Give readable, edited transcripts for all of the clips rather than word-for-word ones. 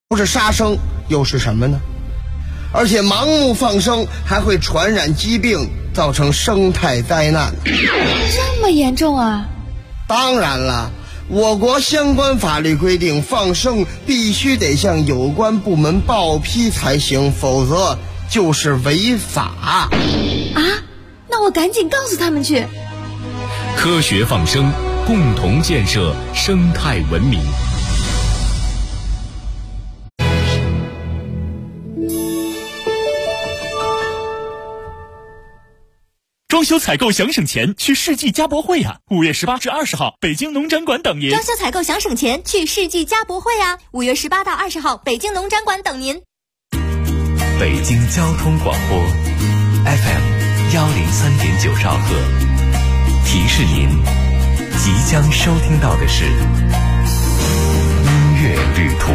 不是杀生又是什么呢？而且盲目放生还会传染疾病，造成生态灾难。 这么严重啊？ 当然了，我国相关法律规定，放生必须得向有关部门报批才行，否则就是违法。 啊？那我赶紧告诉他们去。 科学放生，共同建设生态文明。 装修采购想省钱，去世纪家博会呀！5月18至20号，北京农展馆等您。 装修采购想省钱，去世纪家博会呀！5月18到20号，北京农展馆等您。 北京交通广播 FM 103.9兆赫，提示您即将收听到的是音乐旅途。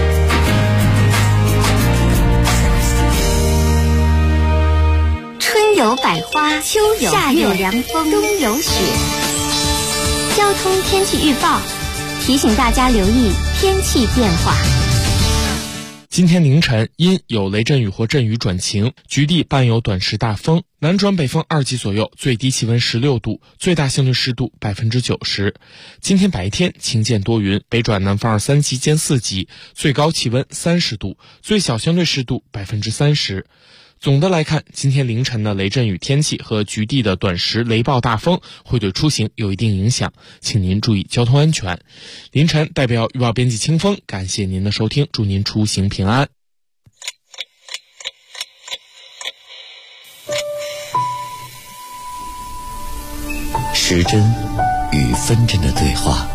春有百花，秋有夏有凉风，冬有雪。交通天气预报提醒大家留意天气变化。 今天凌晨因有雷阵雨或阵雨转晴，局地伴有短时大风，南转北风2级左右，最低气温16度，最大相对湿度90%。今天白天晴间多云，北转南风3级兼4级，最高气温30度，最小相对湿度30%。总的来看，今天凌晨的雷阵雨天气和局地的短时雷暴大风会对出行有一定影响，请您注意交通安全。凌晨代表预报编辑清风，感谢您的收听，祝您出行平安。 时针与分针的对话，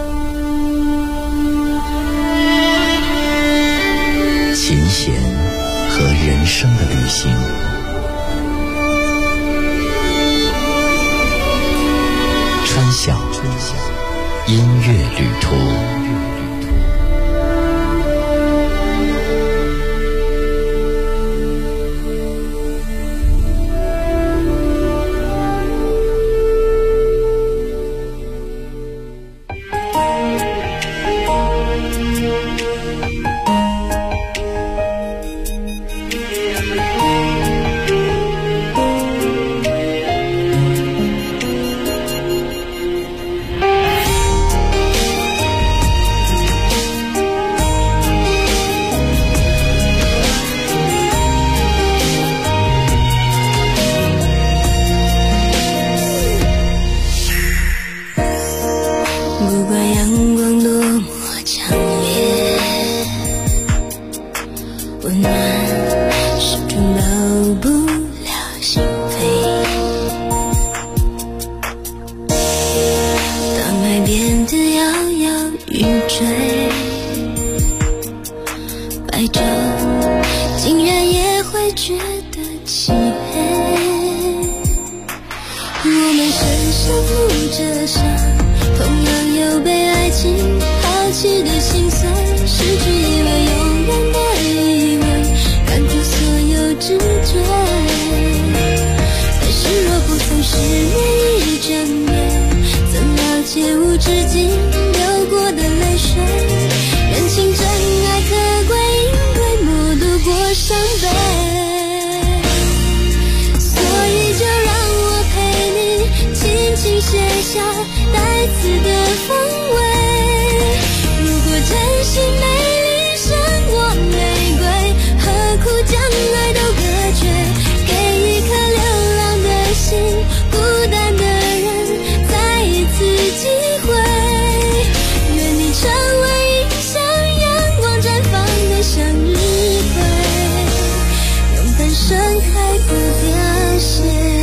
琴弦和人生的旅行，春晓音乐旅途。 不管阳光多么强烈，温暖始终到不了心扉。当爱变得摇摇欲坠，白昼竟然也会觉得漆黑。我们身上负着伤，同样有被爱情抛弃的心酸，失去以为永远的以为，感触所有直觉。但是若不曾失眠一整夜，怎了解无止境流过的泪水？人情真爱可贵，因为默度过伤悲。所以就让我陪你轻轻写下带刺的风味。如果真心美丽胜过玫瑰，何苦将爱都隔绝？给一颗流浪的心，孤单的人再一次机会。愿你成为映像阳光绽放的向日葵，拥伴盛开的凋谢。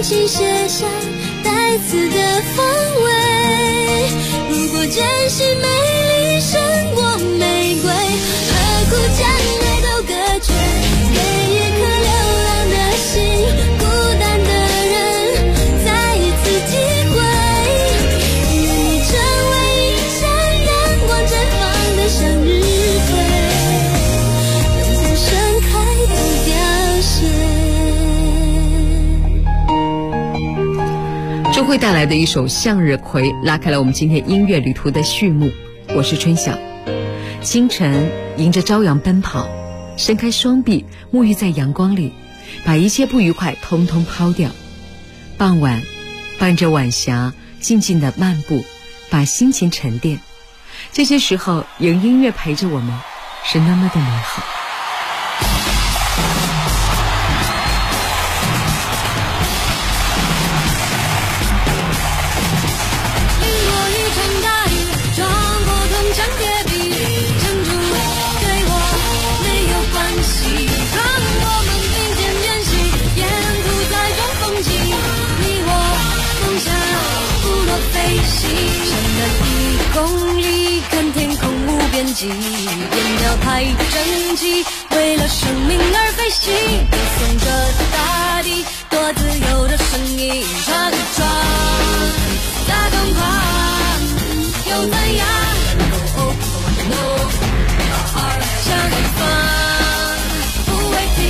轻写下带刺的风味。如果真心美丽胜过玫瑰，何苦将爱都隔绝，给一颗流浪的心，孤单的人再一次机会。愿你成为一盏阳光绽放的向日葵，永恒盛开的凋谢。 周慧带来的一首《向日葵》拉开了我们今天音乐旅途的序幕。我是春晓。清晨迎着朝阳奔跑，伸开双臂沐浴在阳光里，把一切不愉快通通抛掉。傍晚伴着晚霞静静地漫步，把心情沉淀。这些时候有音乐陪着我们，是那么的美好。 边鸟太争气，为了生命而飞行，歌颂着大地多自由的声音，唱一唱再疯狂又怎样，向一方不会停，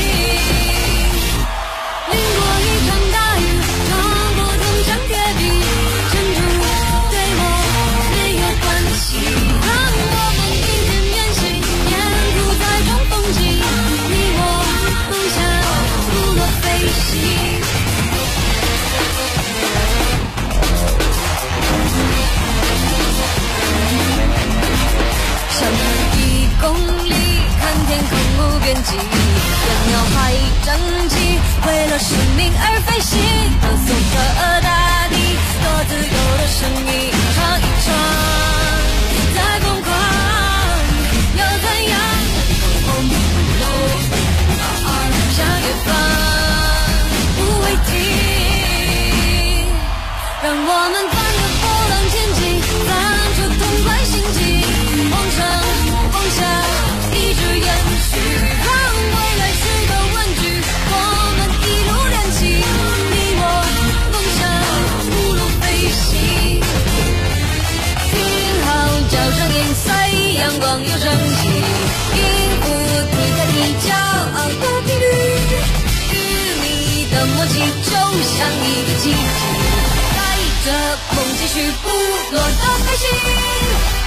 淋过一场大雨，撞过铜墙铁壁，珍珠对我没有关系，边际，边鸟排整齐，为了生命而飞行，歌颂着大地多自由的声音，唱一唱再疯狂又怎样，向远方不会停，让我们翻越波浪前进，放出痛快心情，梦上梦下一直延续，让未来是个问句，我们一路练习，你我梦想无路飞行，听号角声音塞，阳光又升起，音符替代你骄傲的频率，与你的默契就像一个奇迹，带着梦继续不落的飞行。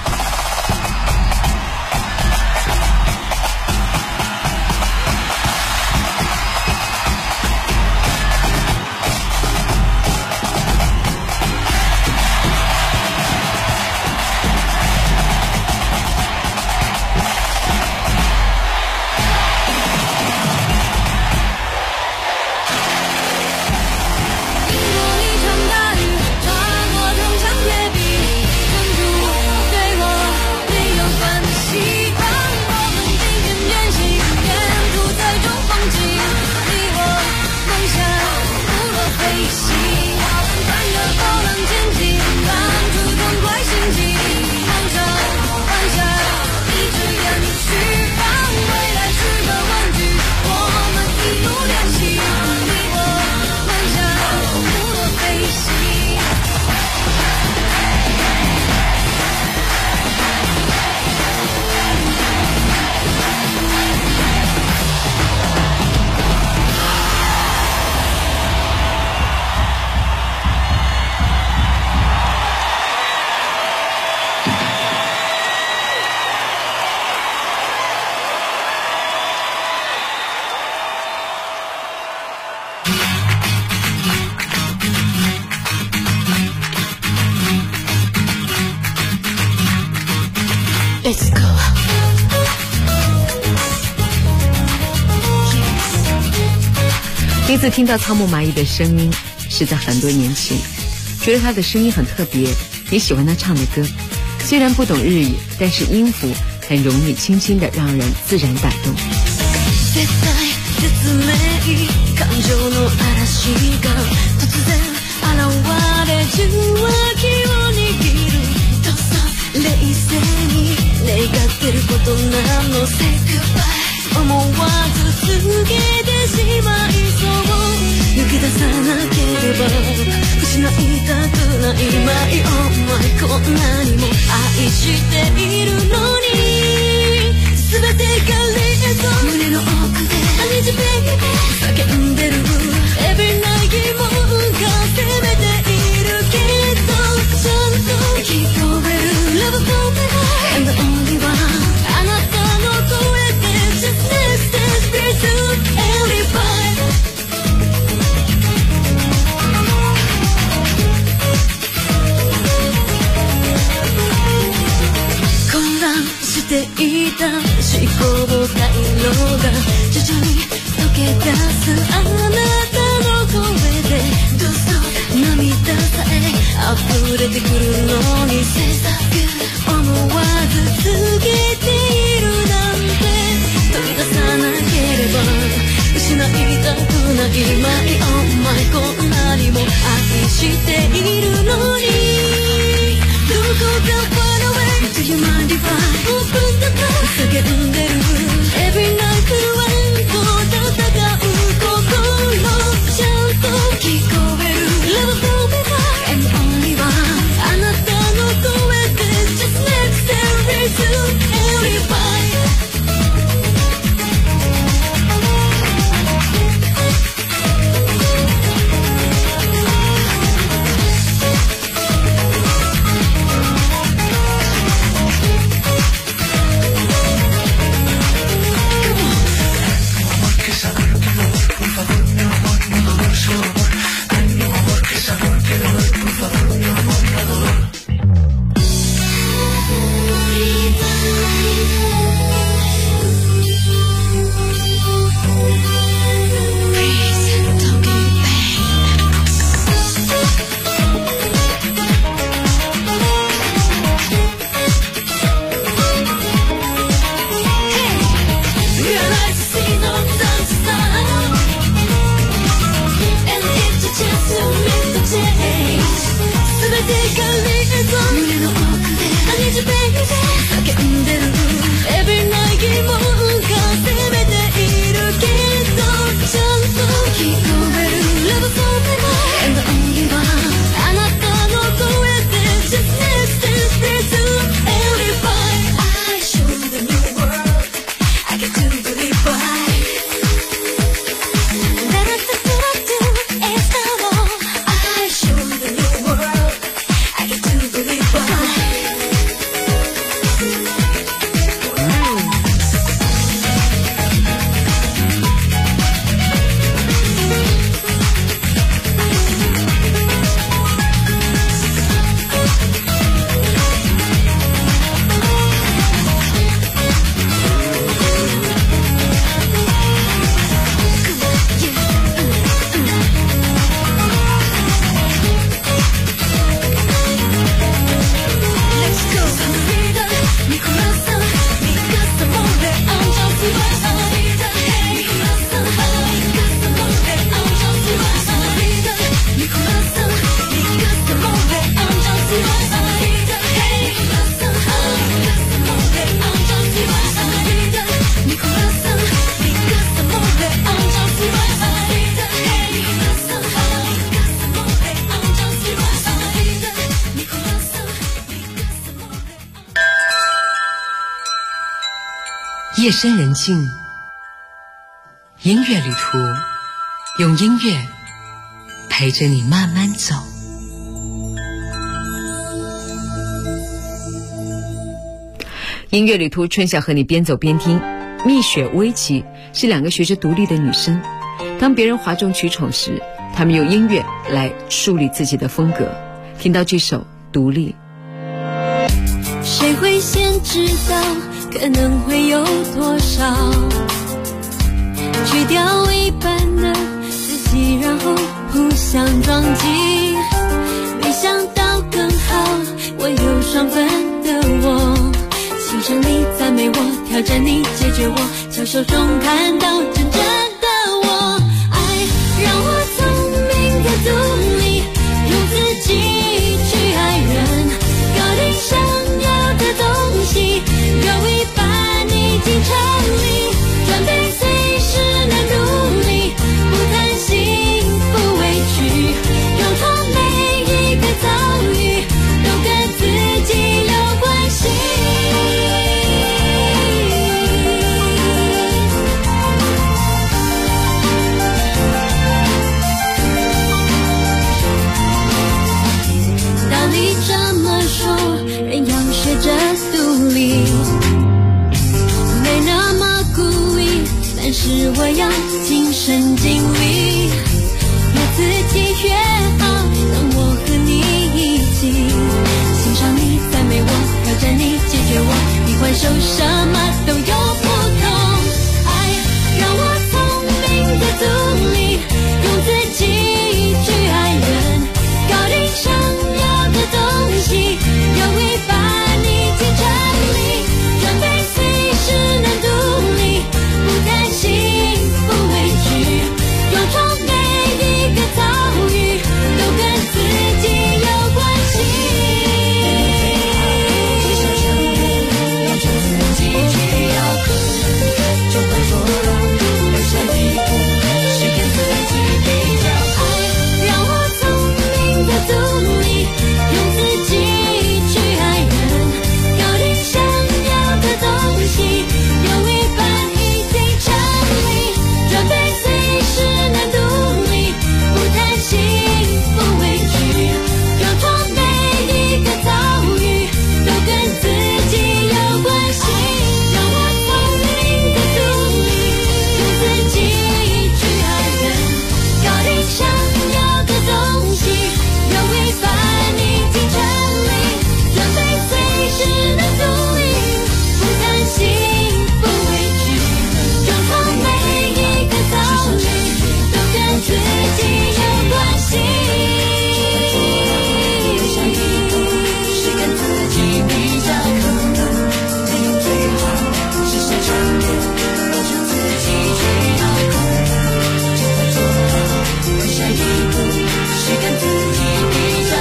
Let's go。 第一次听到草木蚂蚁的声音是在很多年前，觉得他的声音很特别，也喜欢他唱的歌。虽然不懂日语，但是音符很容易轻轻地让人自然打动。 絶対絶命感情の嵐が突然現れ受話器を握る冷静に願ってることなの Say goodbye 思わず告げてしまいそう抜け出さなければ失いたくない My oh my こんなにも愛しているのに全てがリゾン胸の奥で I need you baby 叫んでる Every night 疑問が責めているけどちゃんと聞こえる Love forever and the only one あなたの声で Just next dance breathe through every fight 混乱していた思考回路が徐々に溶け出すあなたの声でどうぞ涙さえ溢れてくるのに Say something 思わず告げているなんて取り出さなければ失いたくない My oh my こんなにも愛しているのにどこか far away Do you mind if I open the door 叫んでる Every night 不安と戦う心ちゃんと聞こえる Love forever and only one あなたの声で Just next and raise to every fight 夜深人静，音乐旅途，用音乐陪着你慢慢走。音乐旅途，春晓和你边走边听。蜜雪、薇琪是两个学着独立的女生，当别人哗众取宠时，她们用音乐来树立自己的风格。听到这首《独立》， 谁会先知道可能会有多少？去掉一半的自己，然后互相撞击。没想到更好，我有双份的我，欣赏你，赞美我，挑战你，解决我，小手中看到真正的是我要尽身尽力，越自己越好。当我和你一起欣赏你、赞美我、挑战你、解决我，你还手什么都有不同。爱让我聪明的独立，用自己去爱人，搞定想要的东西，有为把你尽全力，准备随时能独立，不担心不畏惧，勇闯每一个遭遇，都跟自己有关系。让自己去要哭，就会做到每下一步是跟自己比较。爱让我聪明的独立，用自己去爱人，搞定想要的东西，有一半已经成立，准备随时能独立，不担心不畏惧，勇闯每一个遭遇，都跟自己有关系。让我聪明的独立，用自己去爱人，搞定想要的东西，有为把你尽全力，准备随时能独立，不担心不畏惧，勇闯每一个遭遇，都跟自己有关系。下一步是跟自己比较，可能没有最好，是谁强烈都是自己去要控，就会做到。下一步是跟自己比较。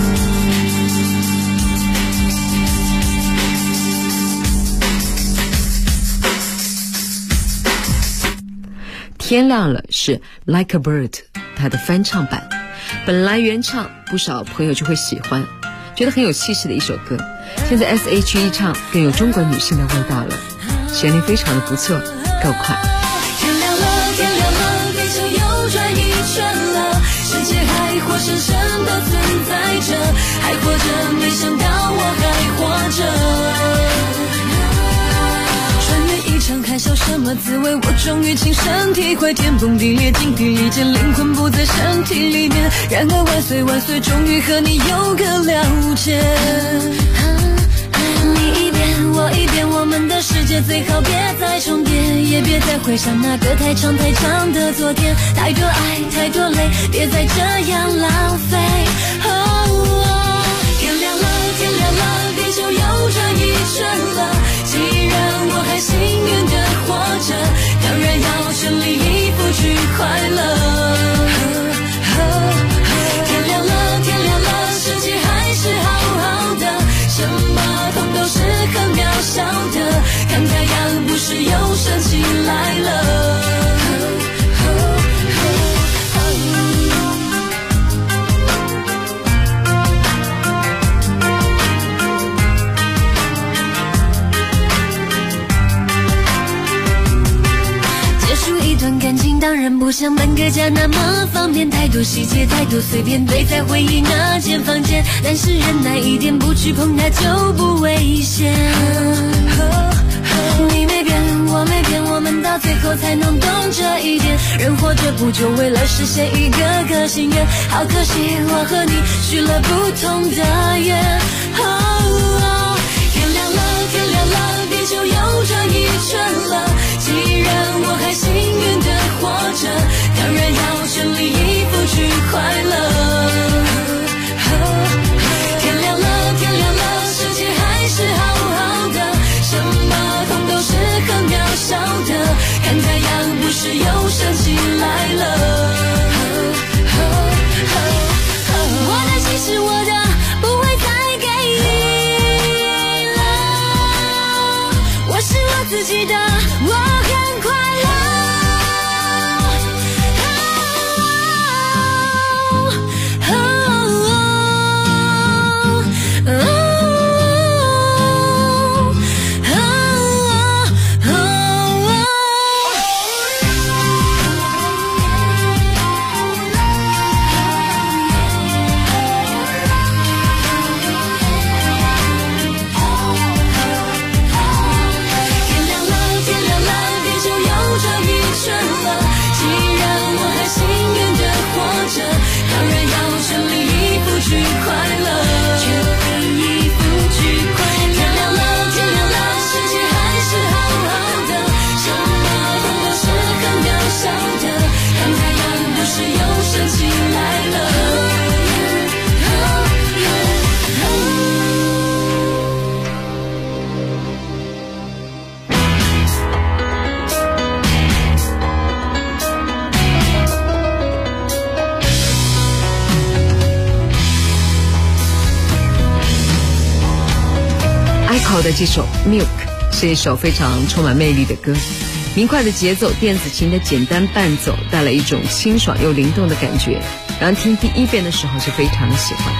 天亮了是 Like a Bird 它的翻唱版，本来原唱不少朋友就会喜欢，觉得很有气势的一首歌，现在 SHE 唱更有中国女性的味道了，旋律非常的不错，够快。 天亮了，天亮了，地球又转一圈了，世界还活生生的存在着，还活着，没想到我还活着。穿越一场海啸，什么滋味？我终于亲身体会，天崩地裂，精疲力尽，灵魂不在身体里面。然而万岁万岁，终于和你有个了解。你一遍我一遍，我们的世界最好别再重叠，也别再回想那个太长太长的昨天。太多爱，太多泪，别再这样浪费。天亮了，天亮了，地球又转一圈了。既然我还幸运的活着，当然要全力以赴去快乐。天亮了，天亮了，世界还是好好的，什么痛都是很渺小的，看太阳不是又升起来了。感情当然不像搬个家那么方便，太多细节，太多碎片堆在回忆那间房间，但是忍耐一点，不去碰它就不危险。你没变，我没变，我们到最后才能懂这一点。人活着不就为了实现一个个心愿？好可惜，我和你许了不同的愿。天亮了，天亮了，地球又转一圈了。既然我还幸运的活着，当然要全力以赴去快乐。天亮了，天亮了，世界还是好好的，什么痛都是很渺小的，看太阳不是又升起来了。我的心是我的，不会再给你了，我是我自己的，我很快乐。天亮了，天亮了，地球又转后的这首 Milk 是一首非常充满魅力的歌，明快的节奏，电子琴的简单伴奏，带来一种清爽又灵动的感觉，让人听第一遍的时候是非常的喜欢。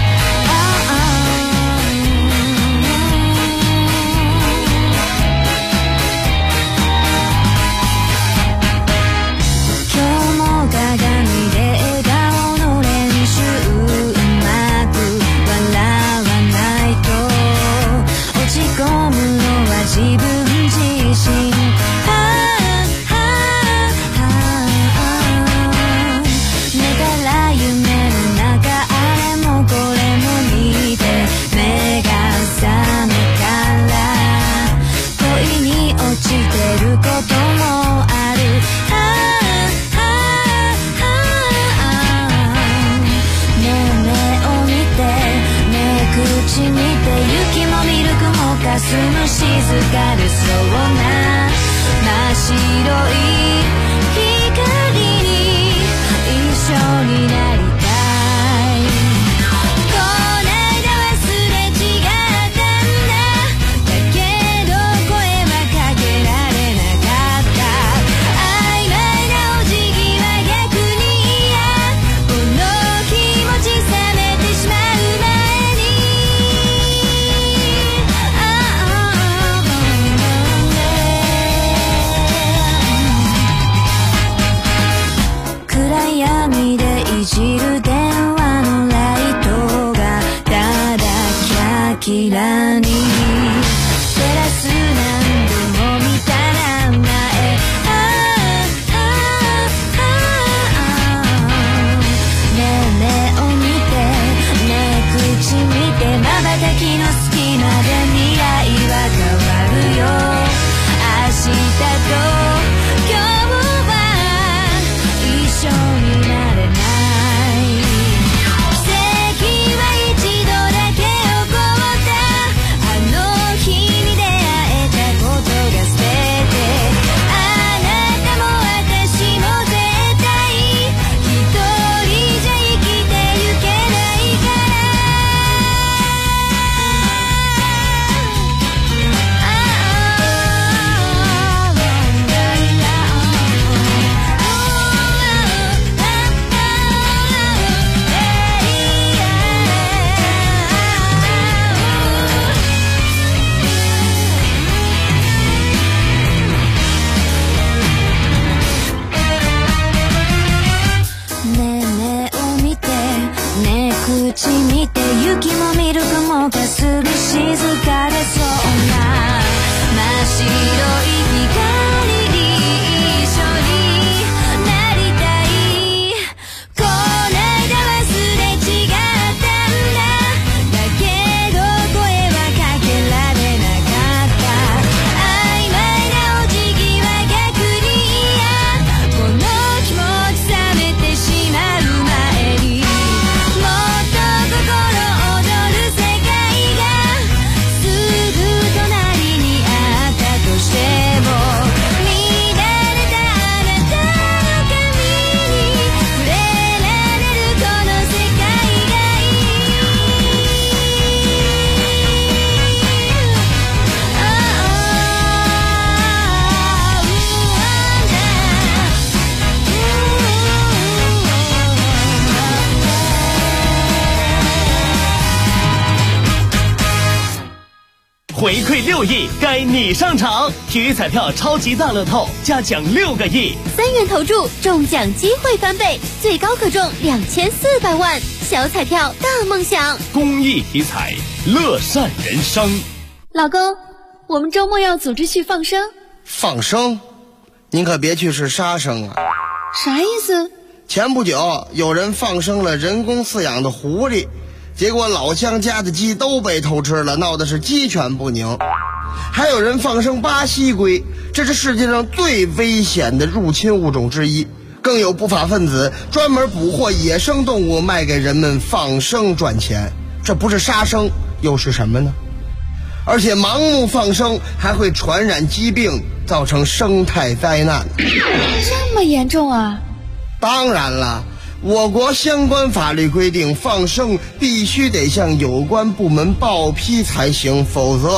回馈6亿，该你上场！体育彩票超级大乐透加奖6个亿 ，3元投注中奖机会翻倍，最高可中2400万。小彩票大梦想， 公益体彩，乐善人生。 老公，我们周末要组织去放生。 放生？您可别去是杀生啊！ 啥意思？ 前不久有人放生了人工饲养的狐狸，结果老乡家的鸡都被偷吃了，闹的是鸡犬不宁。还有人放生巴西龟，这是世界上最危险的入侵物种之一。更有不法分子专门捕获野生动物卖给人们放生赚钱，这不是杀生又是什么呢？而且盲目放生还会传染疾病，造成生态灾难。 这么严重啊？ 当然了，我国相关法律规定，放生必须得向有关部门报批才行，否则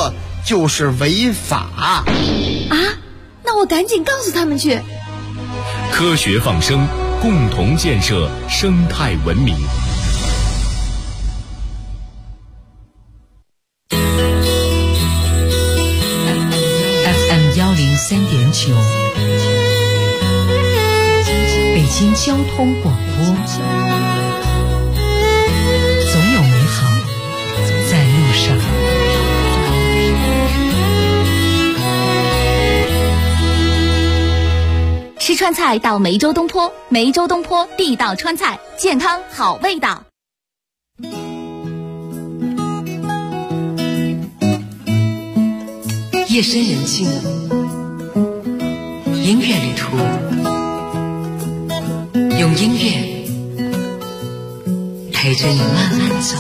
就是违法。 啊，那我赶紧告诉他们去。 科学放生，共同建设生态文明。 FM 103.9，北京交通广播，总有美好在路上。 吃川菜到梅州东坡，梅州东坡地道川菜，健康好味道。 夜深人静，音乐旅途，用音乐陪着你慢慢走。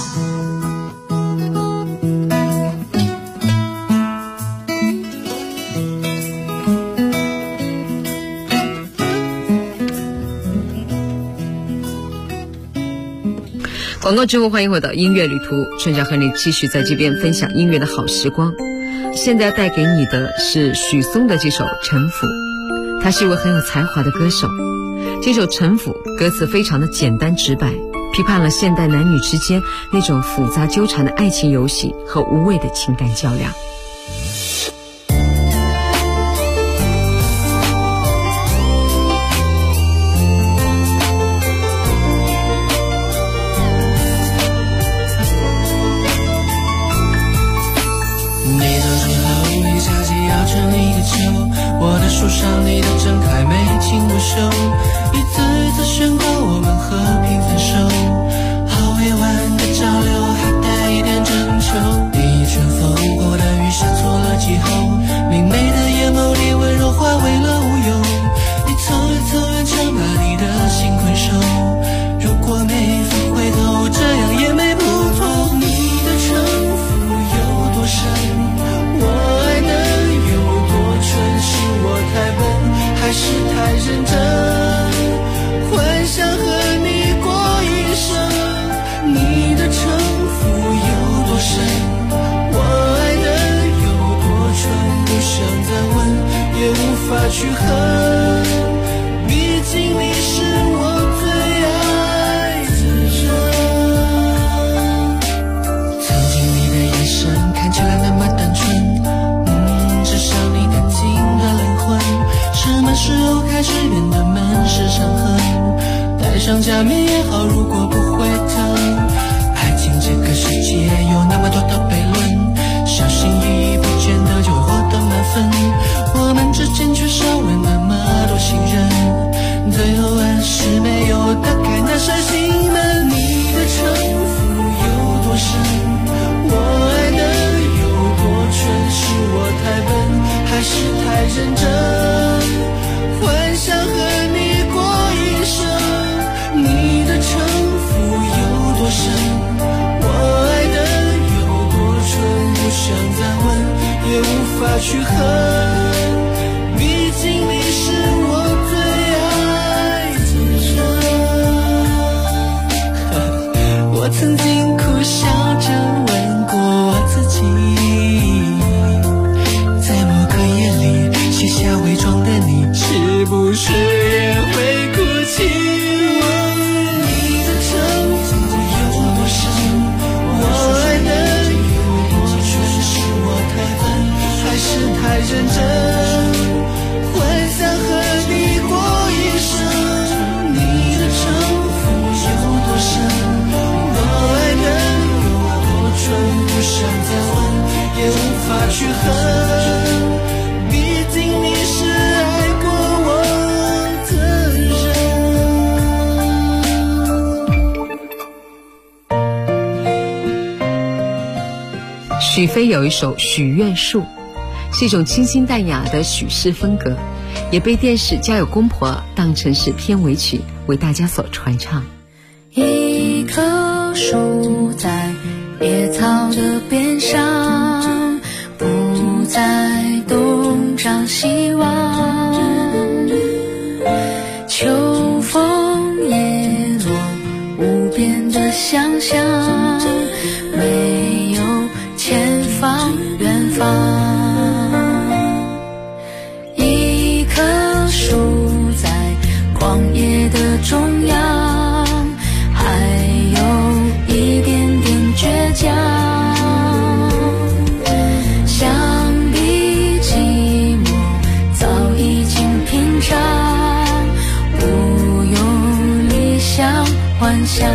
广告之后，欢迎回到音乐旅途，春晓和你继续在这边分享音乐的好时光。现在带给你的是许嵩的这首《城府》，他是一位很有才华的歌手。这首《城府》歌词非常的简单直白，批判了现代男女之间那种复杂纠缠的爱情游戏和无谓的情感较量。 我的树上你的真还没经我手，一次一次宣告我们和平分手，好委婉的交流还带一点征求，你一阵风过的雨下错了季候，明媚的眼眸里温柔化为了无忧，一层一层顽强把你的心困守，如果没法回头，这样也没不妥。你的城府有多深，我爱的有多纯，是我太笨还是太认真，幻想和你过一生。你的城府有多深，我爱的有多纯，不想再问也无法去恨，毕竟你是我最爱的人。曾经你的眼神看起来那么单纯，至少你干净的灵魂，什么时候开始变得满是伤痕，戴上假面也好，如果不会疼。爱情这个世界有那么多的悖论，小心翼翼不见得就会获得满分，我们之间缺少了那么多信任，最后还是没有打开那扇心门。你的城府有多深，我爱的有多纯，是我太笨还是太认真，幻想和你过一生。你的城府有多深，我爱的有多纯，不想再问也无法去恨，毕竟你是我最爱的人。我曾经苦笑着问过我自己，在某个夜里卸下伪装的你，是不是也会哭泣？你的城府有多深，我爱的有多纯，是我太笨还是太认真，幻想和你过一生。你的城府有多深，我爱的有多纯，不想再问也无法去恨，毕竟你是爱过我的人。许飞有一首《许愿树》，是一种清新淡雅的许氏风格，也被电视《家有公婆》当成是片尾曲为大家所传唱。 一棵树在野草的边上，不再东张西望，秋风叶落，无边的想象，没有前方远方。 分享。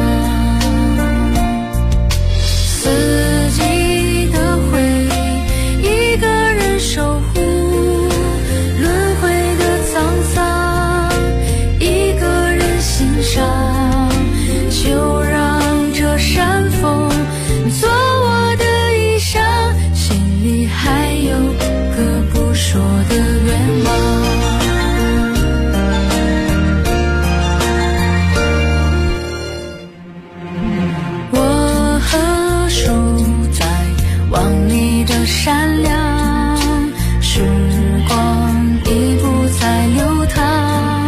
四季的回忆，一个人守护，轮回的沧桑，一个人欣赏。就让这山峰做我的衣裳，心里还有个不说的愿望。我和树在望你的善良，时光已不再流淌。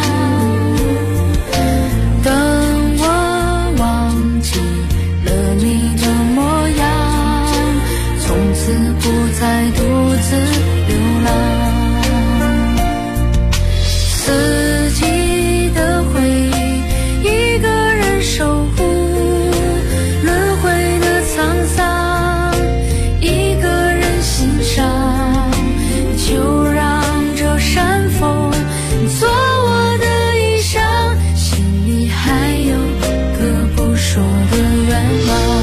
等我忘记了你的模样，从此不再独自流浪。四季的回忆，一个人守护，轮回的沧桑，一个人欣赏。就让这山峰做我的衣裳，心里还有个不说的愿望。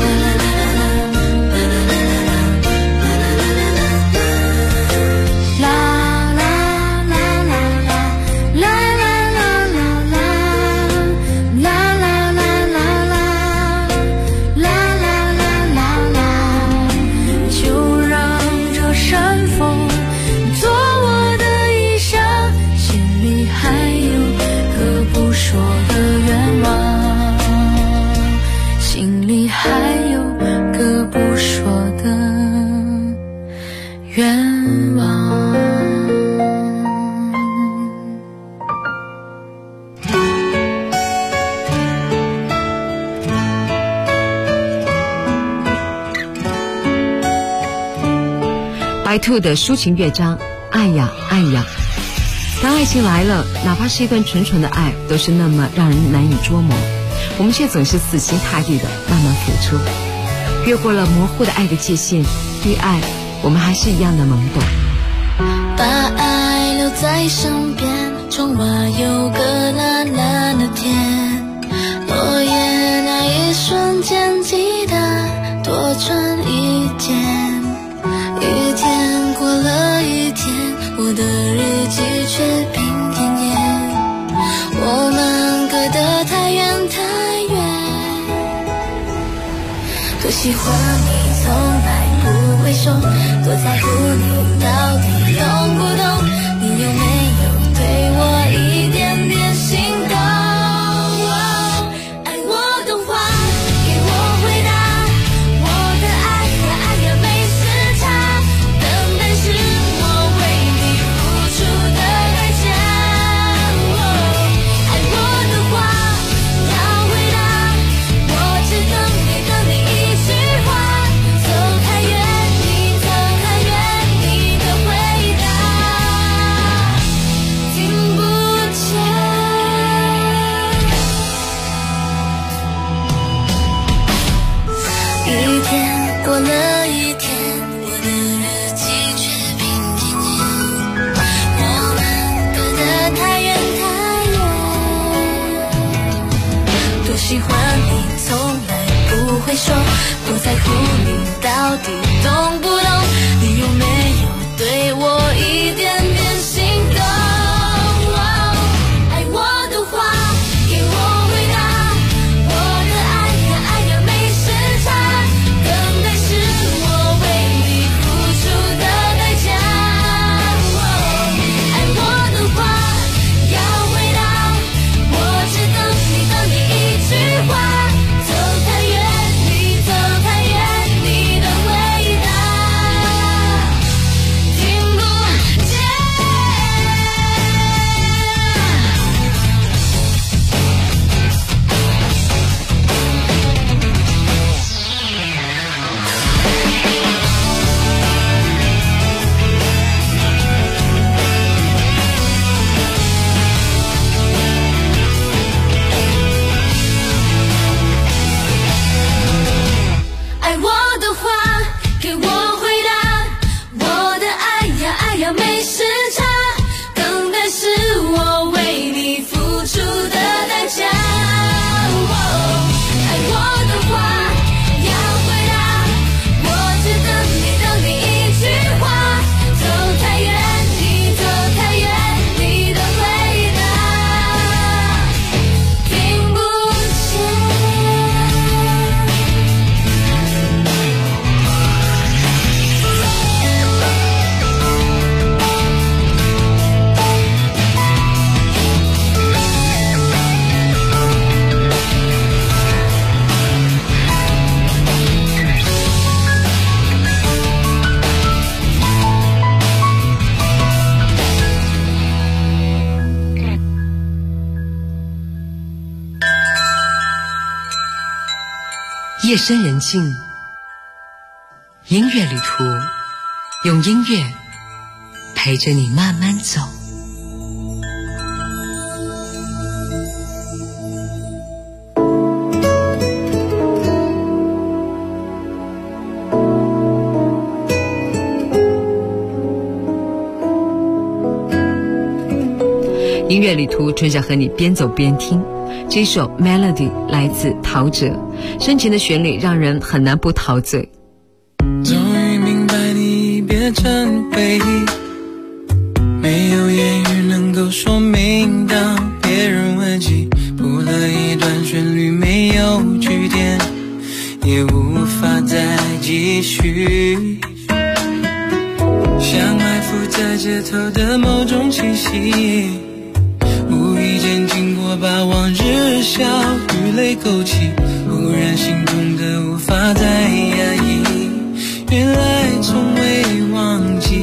白兔的抒情乐章，爱呀爱呀。当爱情来了，哪怕是一段纯纯的爱，都是那么让人难以捉摸，我们却总是死心塌地的慢慢付出，越过了模糊的爱的界限，对爱我们还是一样的懵懂。 把爱留在身边，窗外有个蓝蓝的天，落叶那一瞬间记得多穿一件。一天过了一天，我的日记却平添烟。我们隔得太远太远，多喜欢你从来不会说，多在乎你到底懂不懂，你有没有对我一点点心动？爱我的话给我回答，我的爱呀爱呀没时差，等待是我为你付出的代价。爱我的话要回答，我只等你一句话，走太远你走太远，你的回答听不见。一天过了一天，我的日记却平添烟。我们隔得太远太远，多喜欢你从来不会说，多在乎你到底懂不懂，你有没有对我一点点心动？爱我的话给我回答，我的爱呀爱呀没时差，等待是我为你付出的代价。爱我的话要回答，我只等你一句话，走太远你走太远，你的回答夜深人静，音乐旅途，用音乐陪着你慢慢走。音乐旅途，春晓和你边走边听。这首 Melody 来自陶喆，深情的旋律让人很难不陶醉。 终于明白你变成回忆，没有言语能够说明，当别人问起，谱了一段旋律没有句点，也无法再继续，像埋伏在街头的某种气息，无意间经过把往日笑与泪勾起，忽然心痛的无法再压抑，原来从未忘记。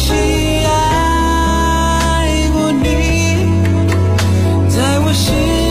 在我心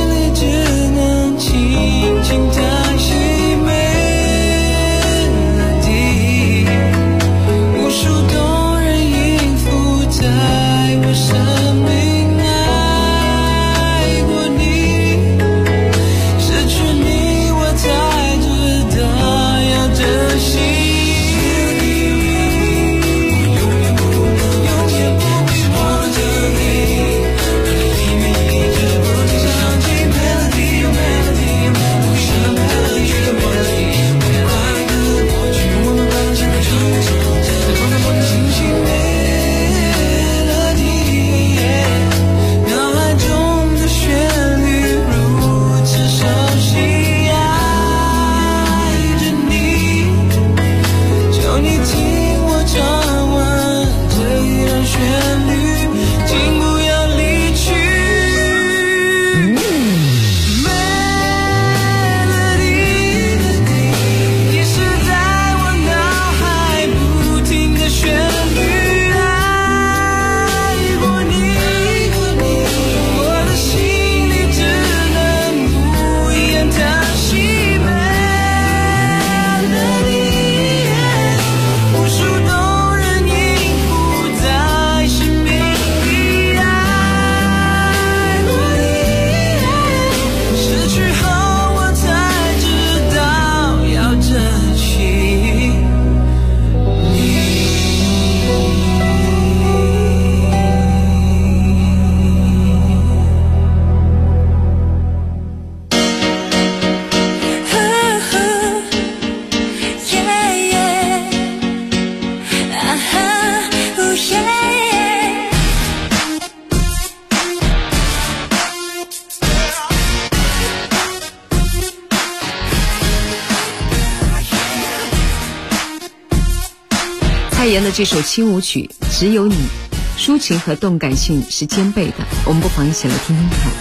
妍的这首轻舞曲《只有你》，抒情和动感性是兼备的，我们不妨一起来听听看。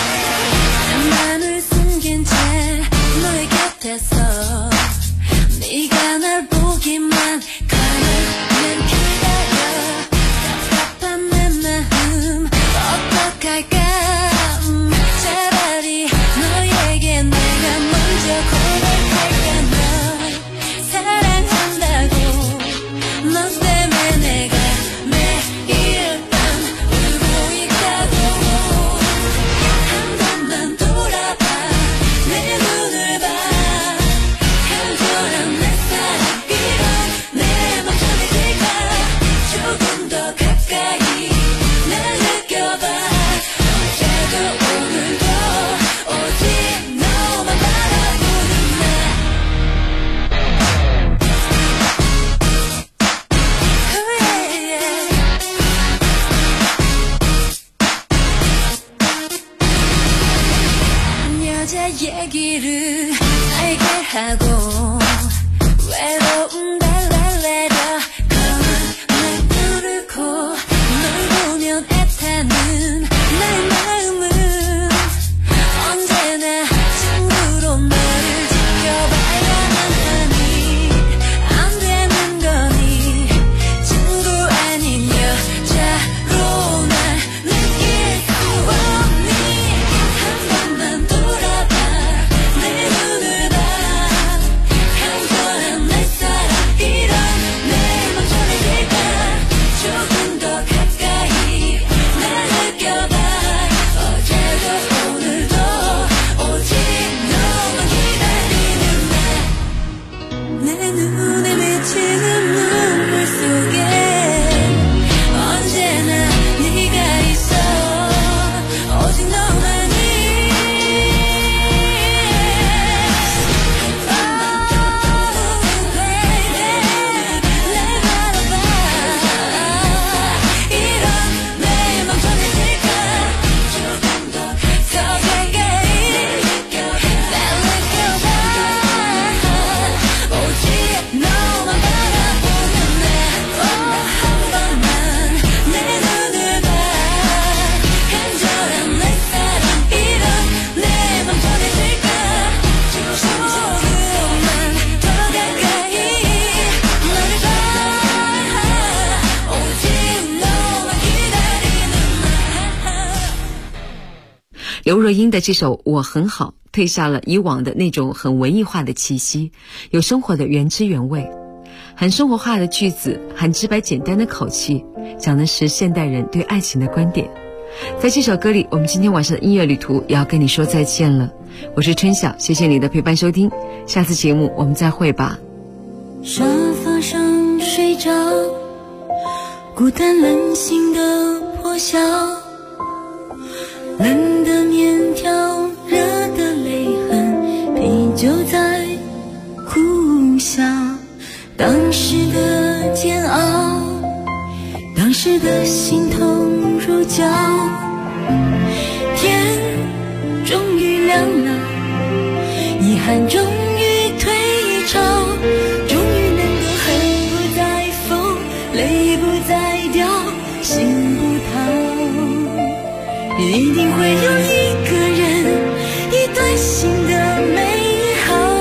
刘若英的这首《我很好》褪下了以往的那种很文艺化的气息，有生活的原汁原味，很生活化的句子，很直白简单的口气，讲的是现代人对爱情的观点。在这首歌里，我们今天晚上的音乐旅途也要跟你说再见了。我是春晓，谢谢你的陪伴收听，下次节目我们再会吧。 沙发上睡着，孤单冷醒的破晓，冷的面条，热的泪痕，啤酒在苦笑。当时的煎熬，当时的心痛如绞。天终于亮了，遗憾终于退潮，终于能够恨不再疯，泪不再掉，心不逃。一定会有一个人，一段新的美好。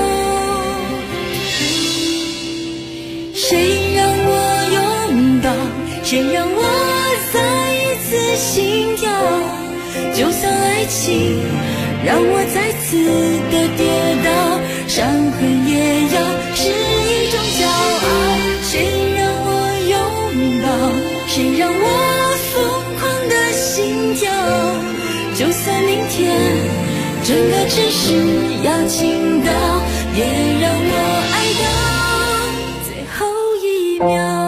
谁让我拥抱，谁让我再一次心跳，就算爱情让我再次的跌倒，伤痕也要是一种骄傲。谁让我拥抱，谁让我疯狂的心跳，就算明天整个城市要倾倒，也让我爱到最后一秒。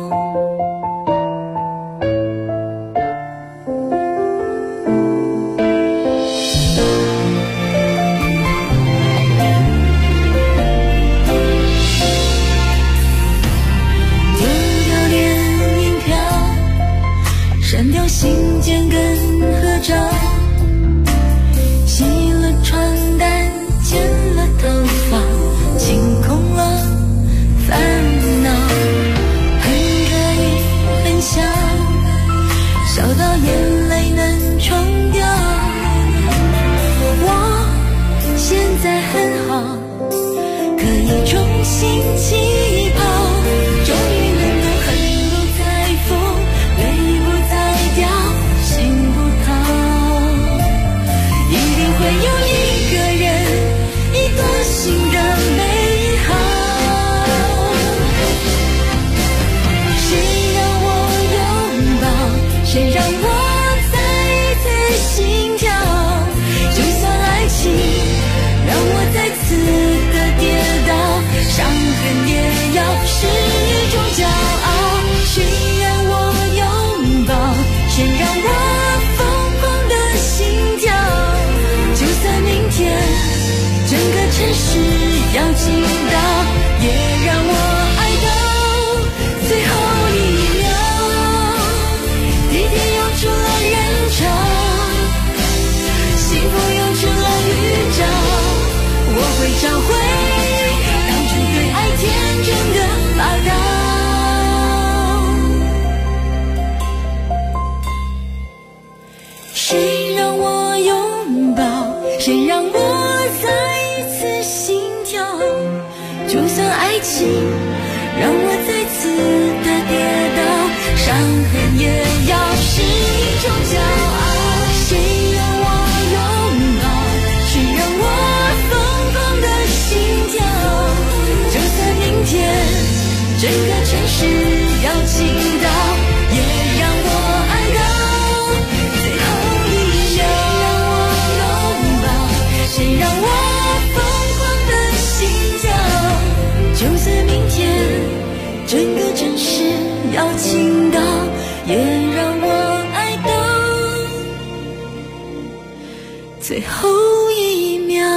删掉信件跟合照，洗了床单，剪了头发，清空了烦恼。 心起跑，终于能够横不再风，泪不再掉，心不逃，一定会有一个人，一段新的美好。谁让我拥抱，谁让我再一次心跳，就算爱情让我再次的跌倒，伤痕也要是一种骄傲。谁让我拥抱，谁让我疯狂的心跳，就算明天整个城市要倾倒，也让我爱到最后一秒。地铁涌出了人潮，幸福涌出了预兆，我会找回当初对爱天真的霸道。谁让我拥抱，谁让我再一次心跳，就算爱情让我再次的跌倒，伤痕也要是一种骄傲。谁让我拥抱，谁让我疯狂的心跳，就算明天整个城市要倾倒，也让我爱到最后一秒。谁让我疯狂的心跳，就算明天整个城市要倾倒，也让我爱到最后一秒。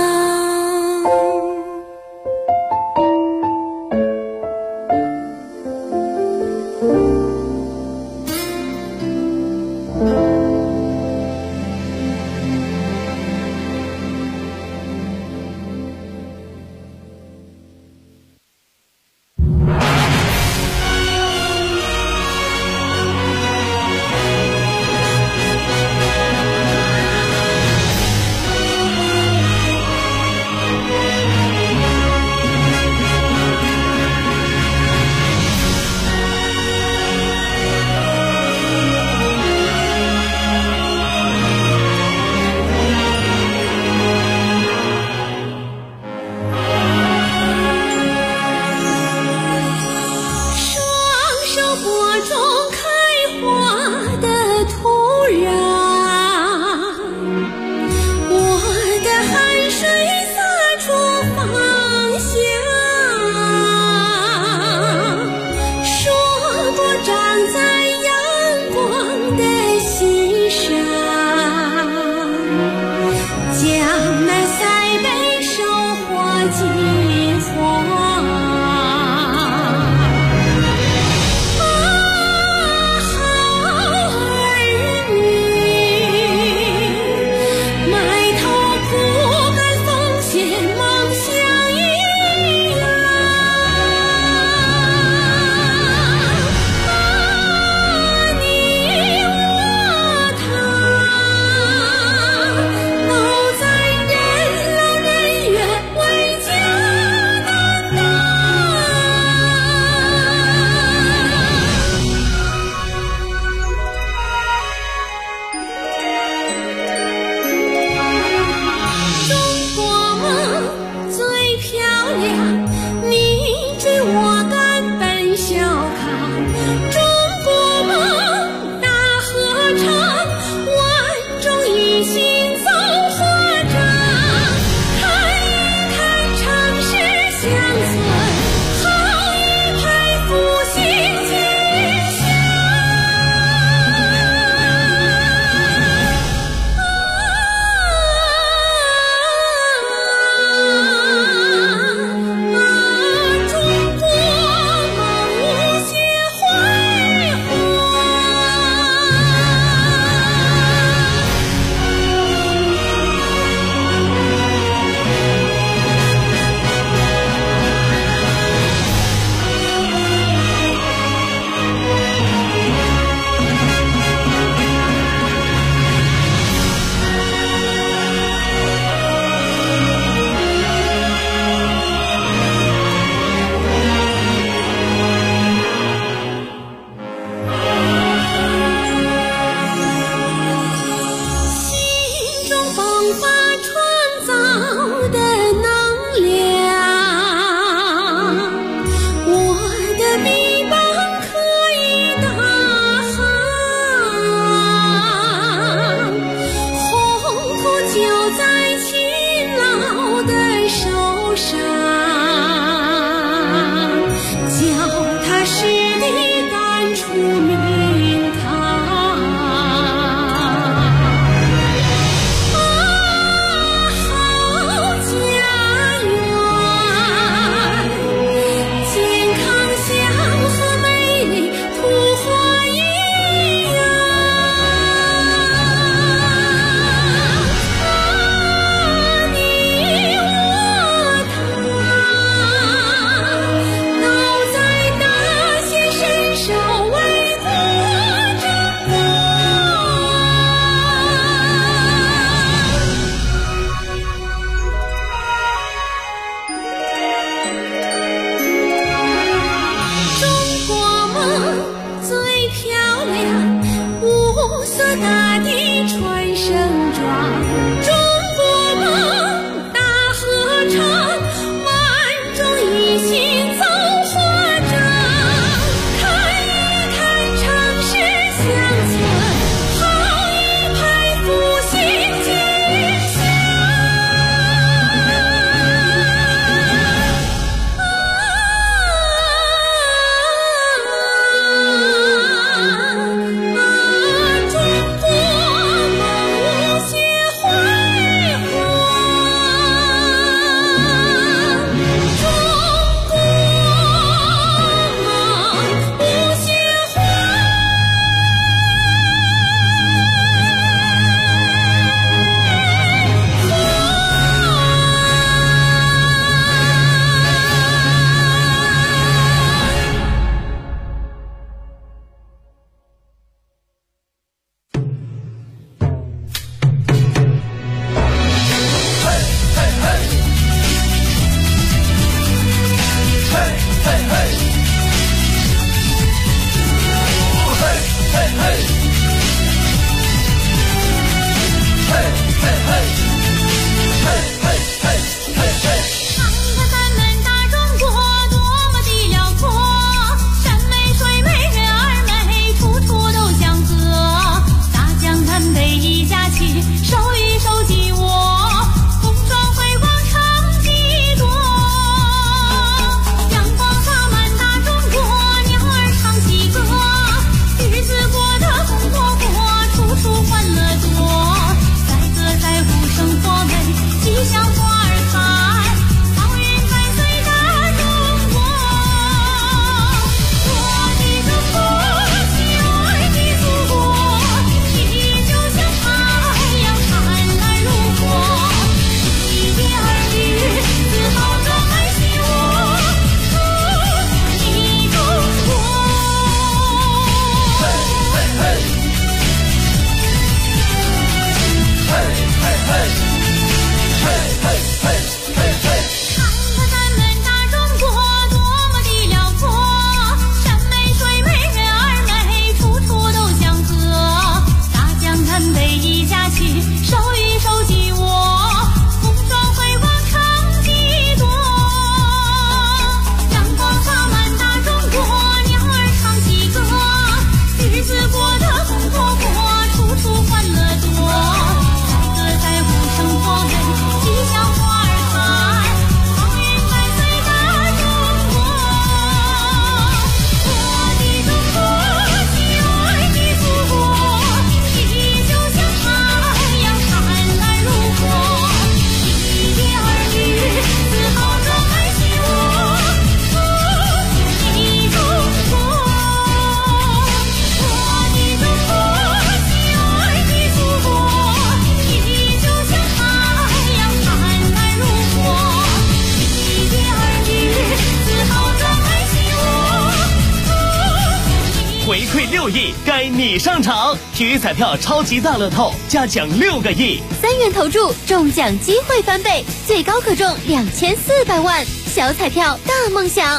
回馈6亿，该你上场！体育彩票超级大乐透加奖6个亿 ，3元投注中奖机会翻倍，最高可中2400万，小彩票大梦想。